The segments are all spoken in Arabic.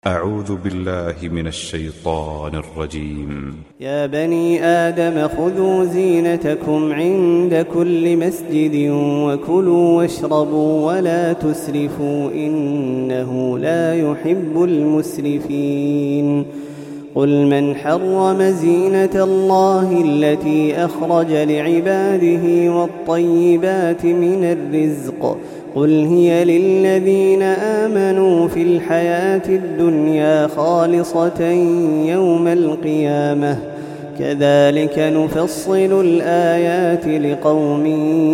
أعوذ بالله من الشيطان الرجيم. يا بني آدم خذوا زينتكم عند كل مسجد وكلوا واشربوا ولا تسرفوا إنه لا يحب المسرفين. قل من حرم زينة الله التي أخرج لعباده والطيبات من الرزق قل هي للذين آمنوا في الحياة الدنيا خالصة يوم القيامة كذلك نفصل الآيات لقوم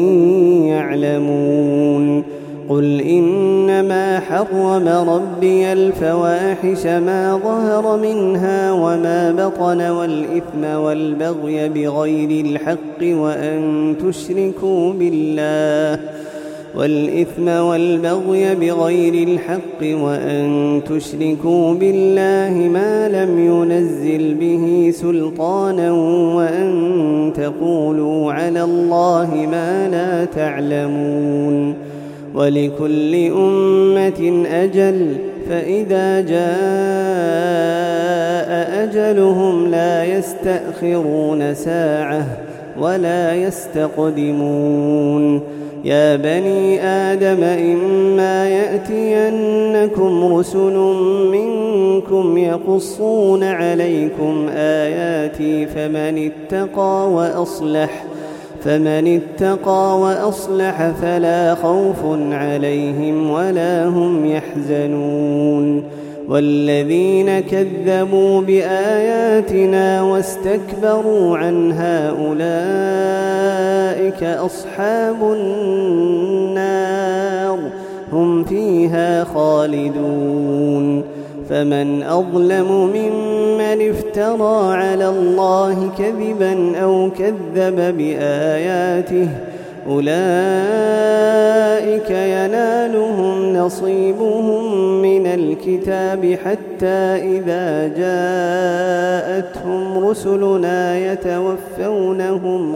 يعلمون. قل إنما حرم ربي الفواحش ما ظهر منها وما بطن والإثم والبغي بغير الحق وأن تشركوا بالله ما لم ينزل به سلطانا وأن تقولوا على الله ما لا تعلمون. ولكل أمة أجل فإذا جاء أجلهم لا يستأخرون ساعة ولا يستقدمون. يا بني آدم إما يأتينكم رسل منكم يقصون عليكم آياتي فمن اتقى وأصلح فلا خوف عليهم ولا هم يحزنون. والذين كذبوا بآياتنا واستكبروا عنها أولئك أصحاب النار هم فيها خالدون. فمن أظلم ممن افترى على الله كذبا أو كذب بآياته أولئك ينالهم نصيبهم من الكتاب حتى إذا جاءتهم رسلنا يتوفونهم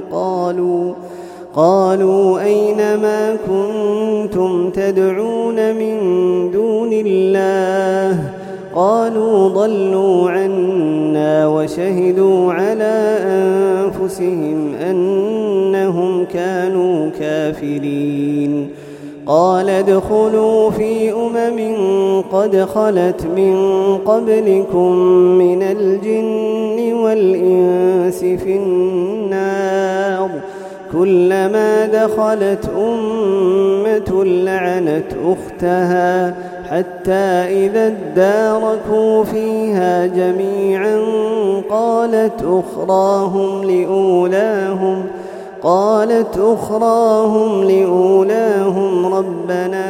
قالوا أين ما كنتم تدعون من دون الله قالوا ضلوا عنا وشهدوا على أنفسهم أنهم كانوا كافرين. قال ادخلوا في قد خلت من قبلكم من الجن والإنس في النار كلما دخلت أمة لعنت أختها حتى إذا اداركوا فيها جميعا قالت أخراهم لأولاهم ربنا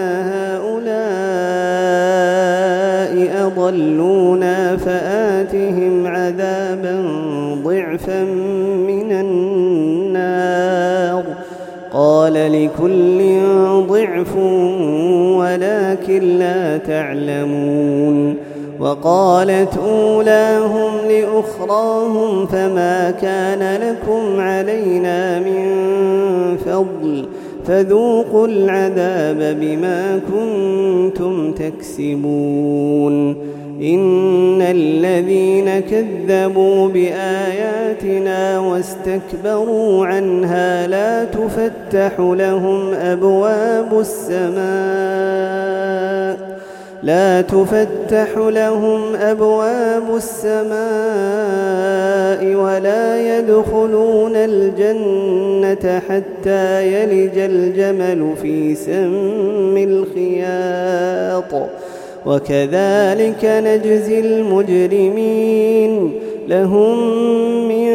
هؤلاء أضلونا فآتهم عذابا ضعفا من النار قال لكل ضعف ولكن لا تعلمون. وقالت أولاهم لأخراهم فما كان لكم علينا من فضل فذوقوا العذاب بما كنتم تكسبون. إن الذين كذبوا بآياتنا واستكبروا عنها لا تفتح لهم أبواب السماء ولا يدخلون الجنة حتى يلج الجمل في سم الخياط وكذلك نجزي المجرمين. لهم من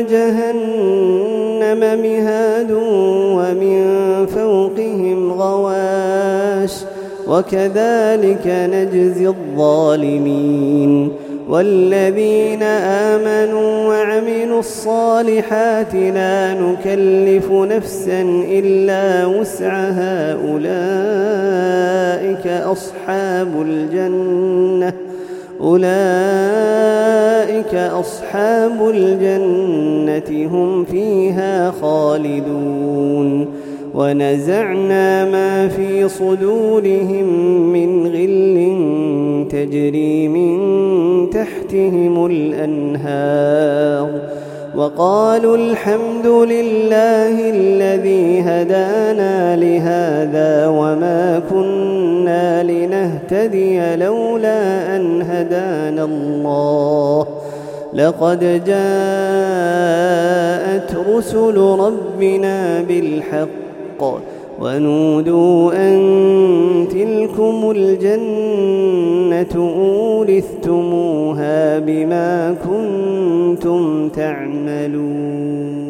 جهنم مهاد ومن فوقهم غواش وكذلك نجزي الظالمين. والذين آمنوا وعملوا الصالحات لا نكلف نفسا إلا وسعها أولئك أصحاب الجنة هم فيها خالدون. ونزعنا ما في صدورهم من غل تجري من تحتهم الأنهار وقالوا الحمد لله الذي هدانا لهذا وما كنا لنهتدي لولا أن هدانا الله لقد جاءت رسل ربنا بالحق ونودوا أن تلكم الجنة أورثتموها بما كنتم تعملون.